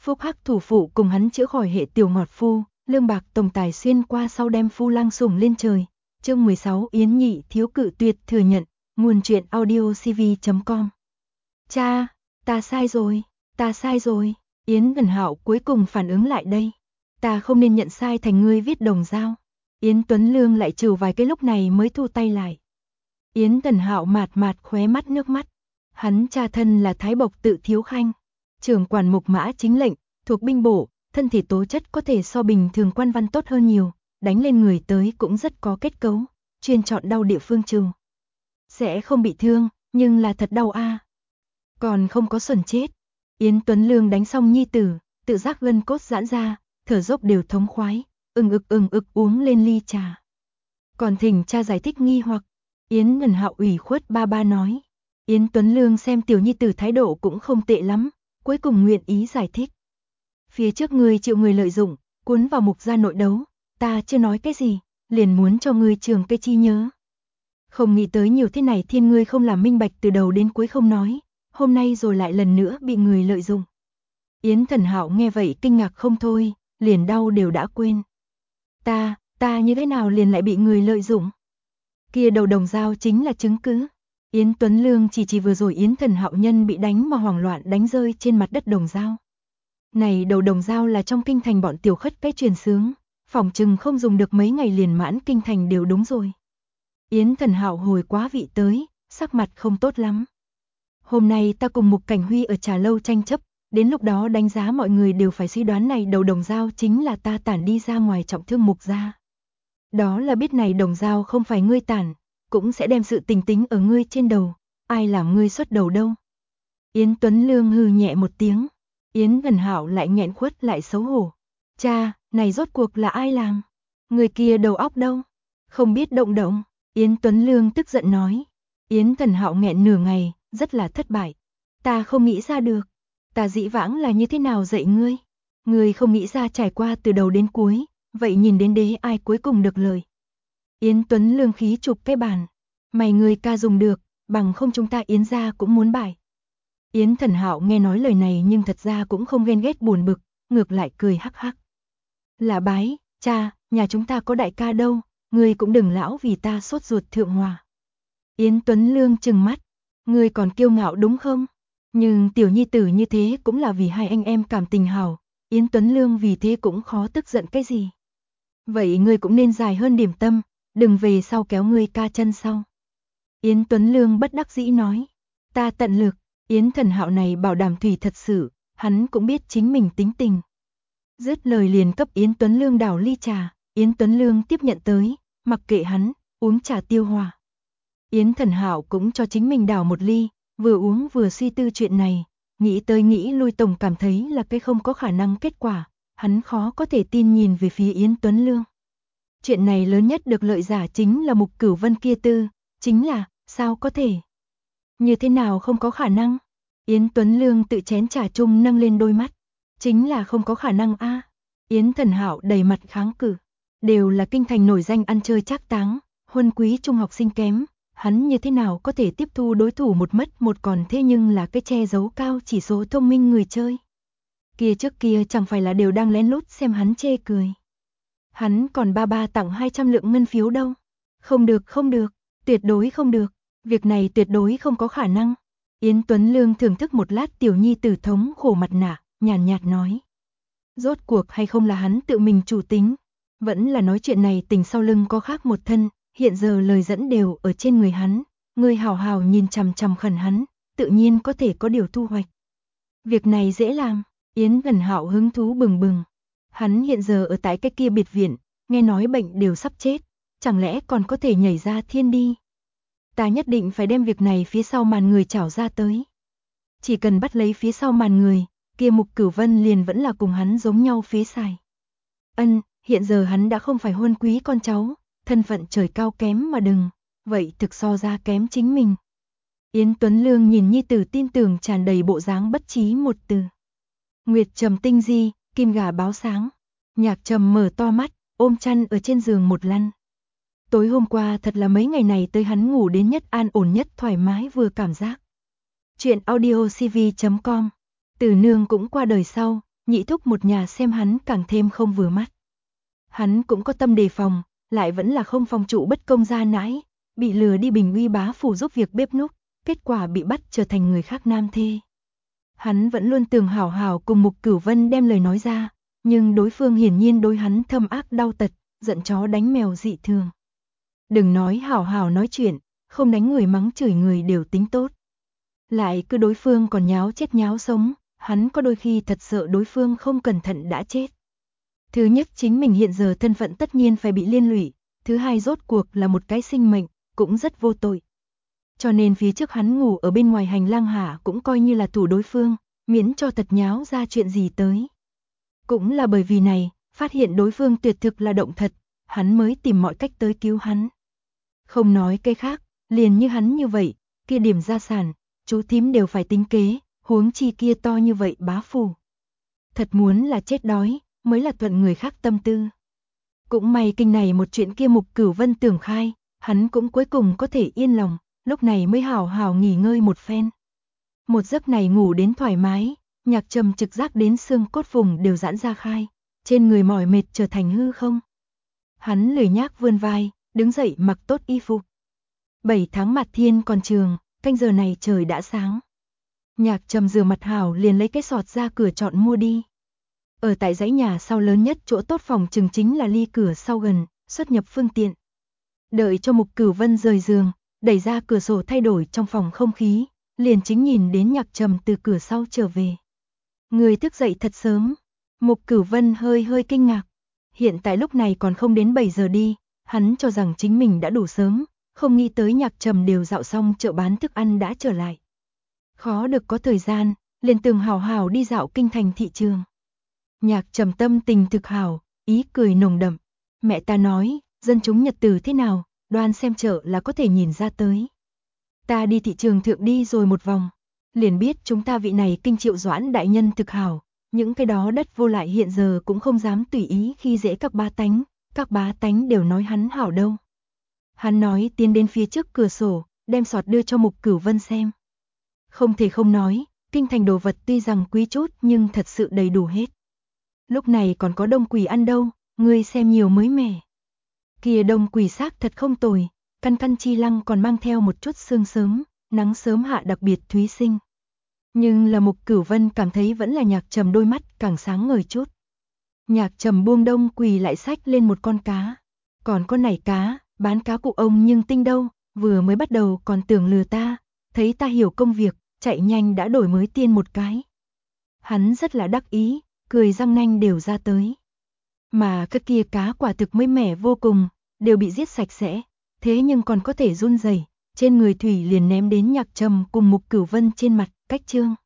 Phúc Hắc thủ phụ cùng hắn chữa khỏi hệ tiểu ngọt phu, lương bạc tổng tài xuyên qua sau đem phu lang sủng lên trời. Chương 16 Yến Nhị thiếu cự tuyệt thừa nhận, nguồn truyện audiocv.com. Cha, ta sai rồi, Yến Gần Hạo cuối cùng phản ứng lại đây. Ta không nên nhận sai thành ngươi viết đồng dao. Yến Tuấn Lương lại trừ vài cái lúc này mới thu tay lại. Yến Gần Hạo mạt khóe mắt nước mắt. Hắn cha thân là Thái Bộc Tự Thiếu Khanh, trưởng quản mục mã chính lệnh, thuộc binh bộ, thân thể tố chất có thể so bình thường quan văn tốt hơn nhiều, đánh lên người tới cũng rất có kết cấu, chuyên chọn đau địa phương trừ. Sẽ không bị thương, nhưng là thật đau a. Còn không có xuẩn chết. Yến Tuấn Lương đánh xong nhi tử, tự giác gân cốt giãn ra, thở dốc đều thống khoái, ưng ực uống lên ly trà. Còn thỉnh cha giải thích nghi hoặc. Yến Ngân Hạo ủy khuất ba nói. Yến Tuấn Lương xem tiểu nhi tử thái độ cũng không tệ lắm, cuối cùng nguyện ý giải thích. Phía trước ngươi chịu người lợi dụng, cuốn vào mục gia nội đấu, ta chưa nói cái gì, liền muốn cho ngươi trường cái chi nhớ. Không nghĩ tới nhiều thế này thiên ngươi không làm minh bạch từ đầu đến cuối không nói, hôm nay rồi lại lần nữa bị người lợi dụng. Yến Thần Hạo nghe vậy kinh ngạc không thôi, liền đau đều đã quên. Ta như thế nào liền lại bị người lợi dụng? Kia đầu đồng dao chính là chứng cứ. Yến Tuấn Lương chỉ vừa rồi Yến Thần Hạo nhân bị đánh mà hoảng loạn đánh rơi trên mặt đất đồng dao. Này đầu đồng dao là trong kinh thành bọn tiểu khất cái truyền xướng, phỏng chừng không dùng được mấy ngày liền mãn kinh thành đều đúng rồi. Yến Thần Hạo hồi quá vị tới, sắc mặt không tốt lắm. Hôm nay ta cùng Mục Cảnh Huy ở trà lâu tranh chấp, đến lúc đó đánh giá mọi người đều phải suy đoán này đầu đồng dao chính là ta tản đi ra ngoài trọng thương Mục gia. Đó là biết này đồng dao không phải ngươi tản, cũng sẽ đem sự tình tính ở ngươi trên đầu, ai làm ngươi xuất đầu đâu. Yến Tuấn Lương hừ nhẹ một tiếng, Yến Gần Hạo lại nghẹn khuất lại xấu hổ. Cha, này rốt cuộc là ai làm? Người kia đầu óc đâu? Không biết động. Yến Tuấn Lương tức giận nói. Yến Thần Hạo nghẹn nửa ngày, rất là thất bại. Ta không nghĩ ra được. Ta dĩ vãng là như thế nào dạy ngươi? Ngươi không nghĩ ra trải qua từ đầu đến cuối, vậy nhìn đến đế ai cuối cùng được lời. Yến Tuấn Lương khí chụp cái bàn. Mày ngươi ca dùng được, bằng không chúng ta Yến gia cũng muốn bại. Yến Thần Hạo nghe nói lời này nhưng thật ra cũng không ghen ghét buồn bực, ngược lại cười hắc hắc. Là bái, cha, nhà chúng ta có đại ca đâu, ngươi cũng đừng lão vì ta sốt ruột thượng hòa. Yến Tuấn Lương trừng mắt, ngươi còn kiêu ngạo đúng không? Nhưng tiểu nhi tử như thế cũng là vì hai anh em cảm tình hảo, Yến Tuấn Lương vì thế cũng khó tức giận cái gì. Vậy ngươi cũng nên dài hơn điểm tâm, đừng về sau kéo ngươi ca chân sau. Yến Tuấn Lương bất đắc dĩ nói, ta tận lực. Yến Thần Hạo này bảo đảm thủy thật sự, hắn cũng biết chính mình tính tình. Dứt lời liền cấp Yến Tuấn Lương đảo ly trà, Yến Tuấn Lương tiếp nhận tới, mặc kệ hắn, uống trà tiêu hòa. Yến Thần Hạo cũng cho chính mình đảo một ly, vừa uống vừa suy tư chuyện này, nghĩ tới nghĩ lui tổng cảm thấy là cái không có khả năng kết quả, hắn khó có thể tin nhìn về phía Yến Tuấn Lương. Chuyện này lớn nhất được lợi giả chính là Mục Cửu Vân kia tư, chính là, sao có thể? Như thế nào không có khả năng? Yến Tuấn Lương tự chén trà chung nâng lên đôi mắt. Chính là không có khả năng a. Yến Thần Hạo đầy mặt kháng cự. Đều là kinh thành nổi danh ăn chơi trác táng, huân quý trung học sinh kém. Hắn như thế nào có thể tiếp thu đối thủ một mất một còn thế nhưng là cái che giấu cao chỉ số thông minh người chơi. Kia trước kia chẳng phải là đều đang lén lút xem hắn chê cười. Hắn còn ba tặng 200 lượng ngân phiếu đâu. Không được, tuyệt đối không được. Việc này tuyệt đối không có khả năng. Yến Tuấn Lương thưởng thức một lát tiểu nhi tử thống khổ mặt nạ, nhàn nhạt nói. Rốt cuộc hay không là hắn tự mình chủ tính, vẫn là nói chuyện này tình sau lưng có khác một thân, hiện giờ lời dẫn đều ở trên người hắn, người hào hào nhìn chằm chằm khẩn hắn, tự nhiên có thể có điều thu hoạch. Việc này dễ làm, Yến Gần Hạo hứng thú bừng bừng. Hắn hiện giờ ở tại cái kia biệt viện, nghe nói bệnh đều sắp chết, chẳng lẽ còn có thể nhảy ra thiên đi. Ta nhất định phải đem việc này phía sau màn người trảo ra tới. Chỉ cần bắt lấy phía sau màn người, kia Mục Cửu Vân liền vẫn là cùng hắn giống nhau phế xài. Hiện giờ hắn đã không phải huân quý con cháu, thân phận trời cao kém mà đừng, vậy thực so ra kém chính mình. Yến Tuấn Lương nhìn nhi tử tin tưởng tràn đầy bộ dáng bất trí một từ. Nguyệt Trầm tinh di, kim gà báo sáng. Nhạc Trầm mở to mắt, ôm chăn ở trên giường một lăn. Tối hôm qua thật là mấy ngày này tới hắn ngủ đến nhất an ổn nhất thoải mái vừa cảm giác. Chuyện audiocv.com. Từ nương cũng qua đời sau, Nhị thúc một nhà xem hắn càng thêm không vừa mắt. Hắn cũng có tâm đề phòng, lại vẫn là không phòng trụ bất công ra nãi, bị lừa đi Bình Uy bá phủ giúp việc bếp núc, kết quả bị bắt trở thành người khác nam thê. Hắn vẫn luôn tưởng hảo hảo cùng Mục Cửu Vân đem lời nói ra, nhưng đối phương hiển nhiên đối hắn thâm ác đau tật, giận chó đánh mèo dị thường. Đừng nói hảo hảo nói chuyện, không đánh người mắng chửi người đều tính tốt. Lại cứ đối phương còn nháo chết nháo sống, hắn có đôi khi thật sợ đối phương không cẩn thận đã chết. Thứ nhất chính mình hiện giờ thân phận tất nhiên phải bị liên lụy, thứ hai rốt cuộc là một cái sinh mệnh, cũng rất vô tội. Cho nên phía trước hắn ngủ ở bên ngoài hành lang hạ cũng coi như là thủ đối phương, miễn cho thật nháo ra chuyện gì tới. Cũng là bởi vì này, phát hiện đối phương tuyệt thực là động thật, hắn mới tìm mọi cách tới cứu hắn. Không nói cái khác, liền như hắn như vậy, kia điểm gia sản, chú thím đều phải tính kế, huống chi kia to như vậy bá phủ. Thật muốn là chết đói, mới là thuận người khác tâm tư. Cũng may kinh này một chuyện kia Mục Cửu Vân tưởng khai, hắn cũng cuối cùng có thể yên lòng, lúc này mới hào hào nghỉ ngơi một phen. Một giấc này ngủ đến thoải mái, Nhạc Trầm trực giác đến xương cốt vùng đều giãn ra khai, trên người mỏi mệt trở thành hư không. Hắn lười nhác vươn vai, đứng dậy mặc tốt y phục. 7 tháng mặt thiên còn trường, canh giờ này trời đã sáng. Nhạc Trầm rửa mặt hảo liền lấy cái sọt ra cửa chọn mua đi. Ở tại dãy nhà sau lớn nhất chỗ tốt phòng chừng chính là ly cửa sau gần, xuất nhập phương tiện. Đợi cho Mục Cửu Vân rời giường, đẩy ra cửa sổ thay đổi trong phòng không khí, liền chính nhìn đến Nhạc Trầm từ cửa sau trở về. Người thức dậy thật sớm. Mục Cửu Vân hơi kinh ngạc. Hiện tại lúc này còn không đến 7 giờ đi, hắn cho rằng chính mình đã đủ sớm, không nghĩ tới Nhạc Trầm đều dạo xong chợ bán thức ăn đã trở lại. Khó được có thời gian, liền từng hào hào đi dạo kinh thành thị trường. Nhạc Trầm tâm tình thực hảo, ý cười nồng đậm. Mẹ ta nói, dân chúng nhật tử thế nào, đoan xem chợ là có thể nhìn ra tới. Ta đi thị trường thượng đi rồi một vòng, liền biết chúng ta vị này Kinh Triệu Doãn đại nhân thực hảo, những cái đó đất vô lại hiện giờ cũng không dám tùy ý khi dễ các bá tánh đều nói hắn hảo đâu. Hắn nói tiến đến phía trước cửa sổ, đem sọt đưa cho Mục Cửu Vân xem. Không thể không nói, kinh thành đồ vật tuy rằng quý chút nhưng thật sự đầy đủ hết. Lúc này còn có đông quỷ ăn đâu, ngươi xem nhiều mới mẻ. Kìa đông quỷ xác thật không tồi, căn chi lăng còn mang theo một chút sương sớm, nắng sớm hạ đặc biệt thúy sinh. Nhưng là Mục Cửu Vân cảm thấy vẫn là Nhạc Trầm đôi mắt càng sáng ngời chút. Nhạc Trầm buông đông quỷ lại xách lên một con cá. Còn con này cá, bán cá cụ ông nhưng tinh đâu, vừa mới bắt đầu còn tưởng lừa ta, thấy ta hiểu công việc, chạy nhanh đã đổi mới tiên một cái. Hắn rất là đắc ý, cười răng nanh đều ra tới. Mà cái kia cá quả thực mới mẻ vô cùng, đều bị giết sạch sẽ, thế nhưng còn có thể run rẩy, trên người thủy liền ném đến Nhạc Trầm cùng Mục Cửu Vân trên mặt, cách trương.